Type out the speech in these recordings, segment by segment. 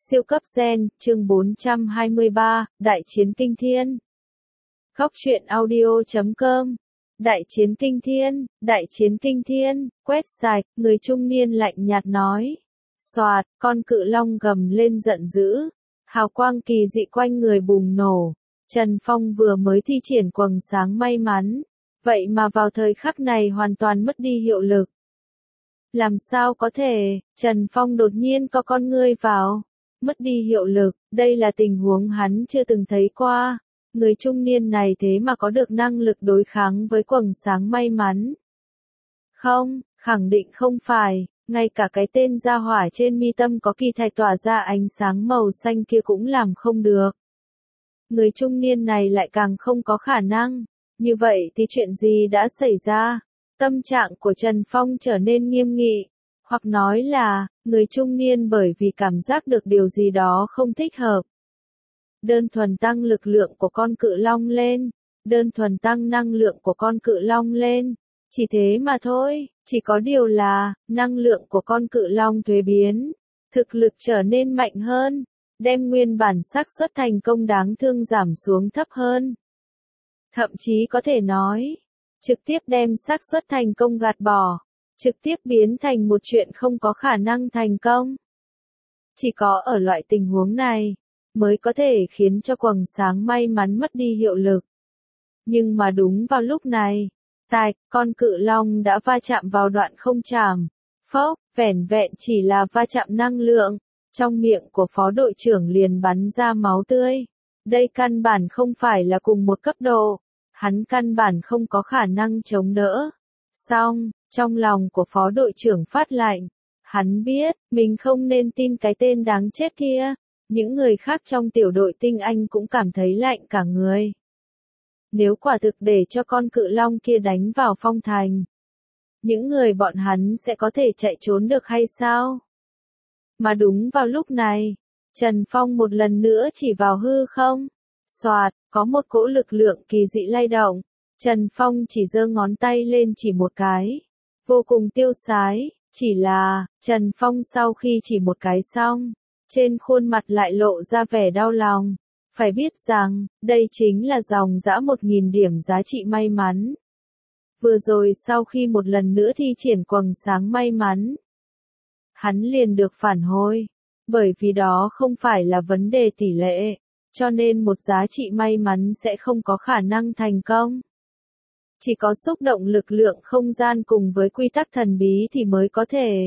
Siêu cấp gen, chương 423, Đại chiến kinh thiên. Góc truyện audio.com. Đại chiến kinh thiên, đại chiến kinh thiên, quét sạch, người trung niên lạnh nhạt nói. Xoạt, con cự long gầm lên giận dữ. Hào quang kỳ dị quanh người bùng nổ. Trần Phong vừa mới thi triển quầng sáng may mắn. Vậy mà vào thời khắc này hoàn toàn mất đi hiệu lực. Làm sao có thể, Trần Phong đột nhiên có con ngươi vào. Mất đi hiệu lực, đây là tình huống hắn chưa từng thấy qua. Người trung niên này thế mà có được năng lực đối kháng với quầng sáng may mắn. Không, khẳng định không phải, ngay cả cái tên gia hỏa trên mi tâm có kỳ thạch tỏa ra ánh sáng màu xanh kia cũng làm không được. Người trung niên này lại càng không có khả năng. Như vậy thì chuyện gì đã xảy ra? Tâm trạng của Trần Phong trở nên nghiêm nghị. Hoặc nói là, người trung niên bởi vì cảm giác được điều gì đó không thích hợp. Đơn thuần tăng lực lượng của con cự long lên. Đơn thuần tăng năng lượng của con cự long lên. Chỉ thế mà thôi, chỉ có điều là, năng lượng của con cự long thuế biến. Thực lực trở nên mạnh hơn. Đem nguyên bản xác suất thành công đáng thương giảm xuống thấp hơn. Thậm chí có thể nói, trực tiếp đem xác suất thành công gạt bỏ. Trực tiếp biến thành một chuyện không có khả năng thành công. Chỉ có ở loại tình huống này, mới có thể khiến cho quầng sáng may mắn mất đi hiệu lực. Nhưng mà đúng vào lúc này, con cự long đã va chạm vào đoạn không chạm. Phốc, vẻn vẹn chỉ là va chạm năng lượng, trong miệng của phó đội trưởng liền bắn ra máu tươi. Đây căn bản không phải là cùng một cấp độ, hắn căn bản không có khả năng chống đỡ. Xong, trong lòng của phó đội trưởng phát lạnh, hắn biết, mình không nên tin cái tên đáng chết kia. Những người khác trong tiểu đội tinh anh cũng cảm thấy lạnh cả người. Nếu quả thực để cho con cự long kia đánh vào phong thành, những người bọn hắn sẽ có thể chạy trốn được hay sao? Mà đúng vào lúc này, Trần Phong một lần nữa chỉ vào hư không. Xoạt, có một cỗ lực lượng kỳ dị lay động. Trần Phong chỉ giơ ngón tay lên chỉ một cái. Vô cùng tiêu sái, chỉ là, Trần Phong sau khi chỉ một cái xong, trên khuôn mặt lại lộ ra vẻ đau lòng. Phải biết rằng, đây chính là dòng dã 1000 điểm giá trị may mắn. Vừa rồi sau khi một lần nữa thi triển quầng sáng may mắn, hắn liền được phản hồi. Bởi vì đó không phải là vấn đề tỷ lệ, cho nên một giá trị may mắn sẽ không có khả năng thành công. Chỉ có xúc động lực lượng không gian cùng với quy tắc thần bí thì mới có thể.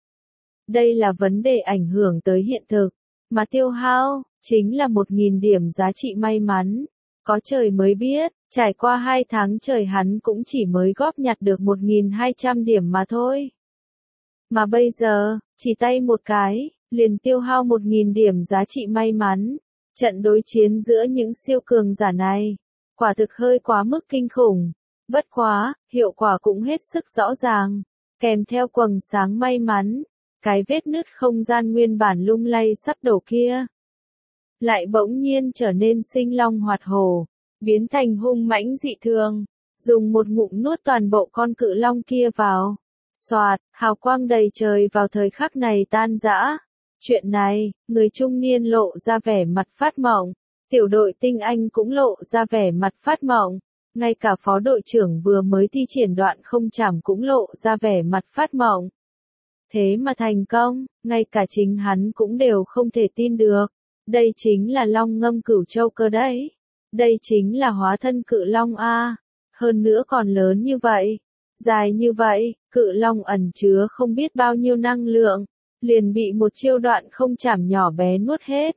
Đây là vấn đề ảnh hưởng tới hiện thực, mà tiêu hao, chính là 1000 điểm giá trị may mắn. Có trời mới biết, trải qua 2 tháng trời hắn cũng chỉ mới góp nhặt được 1200 điểm mà thôi. Mà bây giờ, chỉ tay một cái, liền tiêu hao 1000 điểm giá trị may mắn. Trận đối chiến giữa những siêu cường giả này, quả thực hơi quá mức kinh khủng. Bất quá, hiệu quả cũng hết sức rõ ràng. Kèm theo quầng sáng may mắn, cái vết nứt không gian nguyên bản lung lay sắp đổ kia, lại bỗng nhiên trở nên sinh long hoạt hổ, biến thành hung mãnh dị thường, dùng một ngụm nuốt toàn bộ con cự long kia vào. Xoạt, hào quang đầy trời vào thời khắc này tan rã. Chuyện này, người trung niên lộ ra vẻ mặt phát mộng, tiểu đội tinh anh cũng lộ ra vẻ mặt phát mộng. Ngay cả phó đội trưởng vừa mới thi triển đoạn không chạm cũng lộ ra vẻ mặt phát mộng. Thế mà thành công, ngay cả chính hắn cũng đều không thể tin được. Đây chính là long ngâm cửu châu cơ đấy. Đây chính là hóa thân cự long A. Hơn nữa còn lớn như vậy. Dài như vậy, cự long ẩn chứa không biết bao nhiêu năng lượng. Liền bị một chiêu đoạn không chạm nhỏ bé nuốt hết.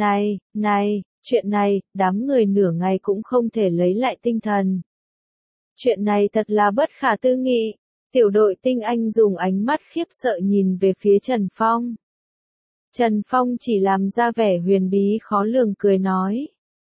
Này, chuyện này, đám người nửa ngày cũng không thể lấy lại tinh thần. Chuyện này thật là bất khả tư nghị. Tiểu đội tinh anh dùng ánh mắt khiếp sợ nhìn về phía Trần Phong. Trần Phong chỉ làm ra vẻ huyền bí khó lường cười nói.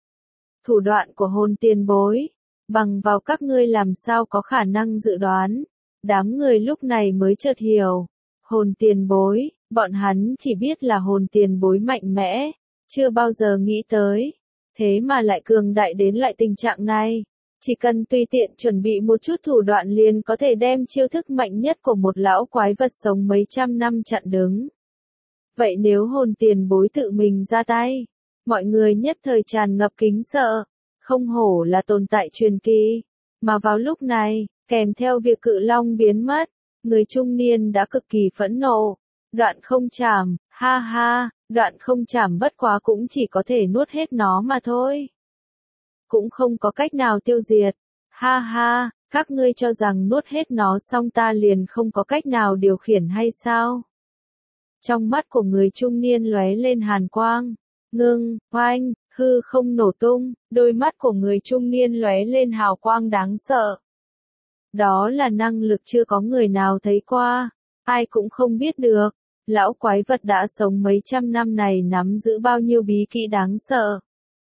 Thủ đoạn của hồn tiền bối, bằng vào các ngươi làm sao có khả năng dự đoán. Đám người lúc này mới chợt hiểu. Hồn tiền bối, bọn hắn chỉ biết là hồn tiền bối mạnh mẽ, chưa bao giờ nghĩ tới. Thế mà lại cường đại đến loại tình trạng này. Chỉ cần tùy tiện chuẩn bị một chút thủ đoạn liền có thể đem chiêu thức mạnh nhất của một lão quái vật sống mấy trăm năm chặn đứng. Vậy nếu hồn tiền bối tự mình ra tay, mọi người nhất thời tràn ngập kính sợ, không hổ là tồn tại truyền kỳ. Mà vào lúc này, kèm theo việc cự long biến mất, người trung niên đã cực kỳ phẫn nộ. Đoạn không chảm, ha ha, đoạn không chảm bất quá cũng chỉ có thể nuốt hết nó mà thôi. Cũng không có cách nào tiêu diệt. Ha ha, các ngươi cho rằng nuốt hết nó xong ta liền không có cách nào điều khiển hay sao? Trong mắt của người trung niên lóe lên hàn quang. Ngưng, oanh, hư không nổ tung, đôi mắt của người trung niên lóe lên hào quang đáng sợ. Đó là năng lực chưa có người nào thấy qua, ai cũng không biết được. Lão quái vật đã sống mấy trăm năm này nắm giữ bao nhiêu bí kỹ đáng sợ.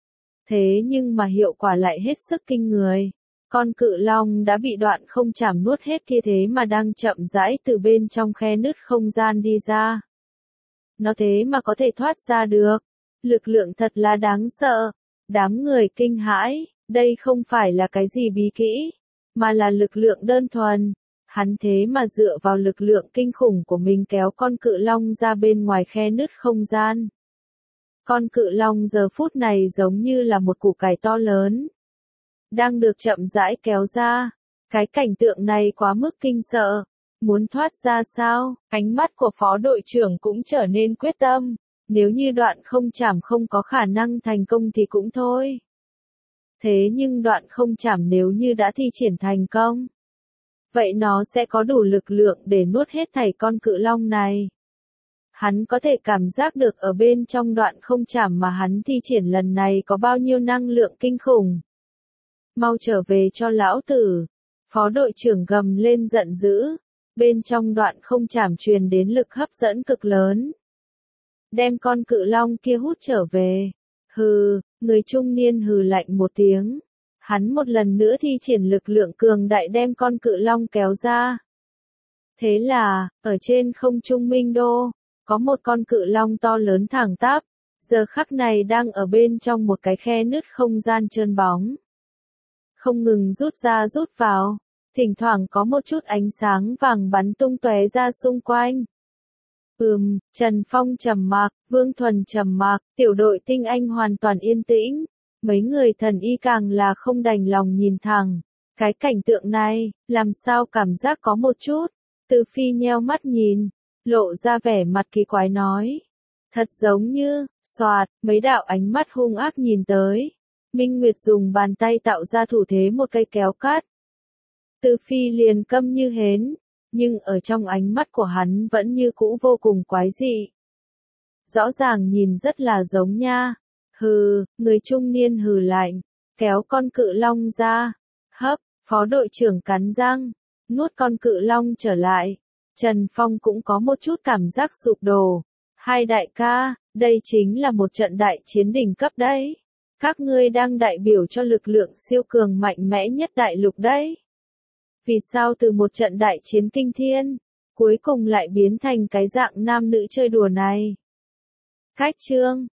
Thế nhưng mà hiệu quả lại hết sức kinh người. Con cự long đã bị đoạn không chảm nuốt hết kia thế mà đang chậm rãi từ bên trong khe nứt không gian đi ra. Nó thế mà có thể thoát ra được. Lực lượng thật là đáng sợ. Đám người kinh hãi, đây không phải là cái gì bí kỹ, mà là lực lượng đơn thuần. Hắn thế mà dựa vào lực lượng kinh khủng của mình kéo con cự long ra bên ngoài khe nứt không gian. Con cự long giờ phút này giống như là một củ cải to lớn, đang được chậm rãi kéo ra. Cái cảnh tượng này quá mức kinh sợ. Muốn thoát ra sao? Ánh mắt của phó đội trưởng cũng trở nên quyết tâm. Nếu như đoạn không chảm không có khả năng thành công thì cũng thôi. Thế nhưng đoạn không chảm nếu như đã thi triển thành công, vậy nó sẽ có đủ lực lượng để nuốt hết thảy con cự long này. Hắn có thể cảm giác được ở bên trong đoạn không chảm mà hắn thi triển lần này có bao nhiêu năng lượng kinh khủng. Mau trở về cho lão tử. Phó đội trưởng gầm lên giận dữ. Bên trong đoạn không chảm truyền đến lực hấp dẫn cực lớn. Đem con cự long kia hút trở về. Hừ, người trung niên hừ lạnh một tiếng. Hắn một lần nữa thi triển lực lượng cường đại đem con cự long kéo ra. Thế là, ở trên không trung Minh Đô, có một con cự long to lớn thẳng tắp, giờ khắc này đang ở bên trong một cái khe nứt không gian trơn bóng. Không ngừng rút ra rút vào, thỉnh thoảng có một chút ánh sáng vàng bắn tung tóe ra xung quanh. Trần Phong trầm mặc, Vương Thuần trầm mặc, tiểu đội tinh anh hoàn toàn yên tĩnh. Mấy người thần y càng là không đành lòng nhìn thẳng. Cái cảnh tượng này, làm sao cảm giác có một chút. Từ Phi nheo mắt nhìn, lộ ra vẻ mặt kỳ quái nói. Thật giống như, xoạt, mấy đạo ánh mắt hung ác nhìn tới. Minh Nguyệt dùng bàn tay tạo ra thủ thế một cây kéo cắt. Từ Phi liền câm như hến, nhưng ở trong ánh mắt của hắn vẫn như cũ vô cùng quái dị. Rõ ràng nhìn rất là giống nha. Hừ, người trung niên hừ lạnh, kéo con cự long ra. Hấp, phó đội trưởng cắn răng, nuốt con cự long trở lại. Trần Phong cũng có một chút cảm giác sụp đổ. Hai đại ca, đây chính là một trận đại chiến đỉnh cấp đấy. Các ngươi đang đại biểu cho lực lượng siêu cường mạnh mẽ nhất đại lục đấy. Vì sao từ một trận đại chiến kinh thiên, cuối cùng lại biến thành cái dạng nam nữ chơi đùa này? Cách chương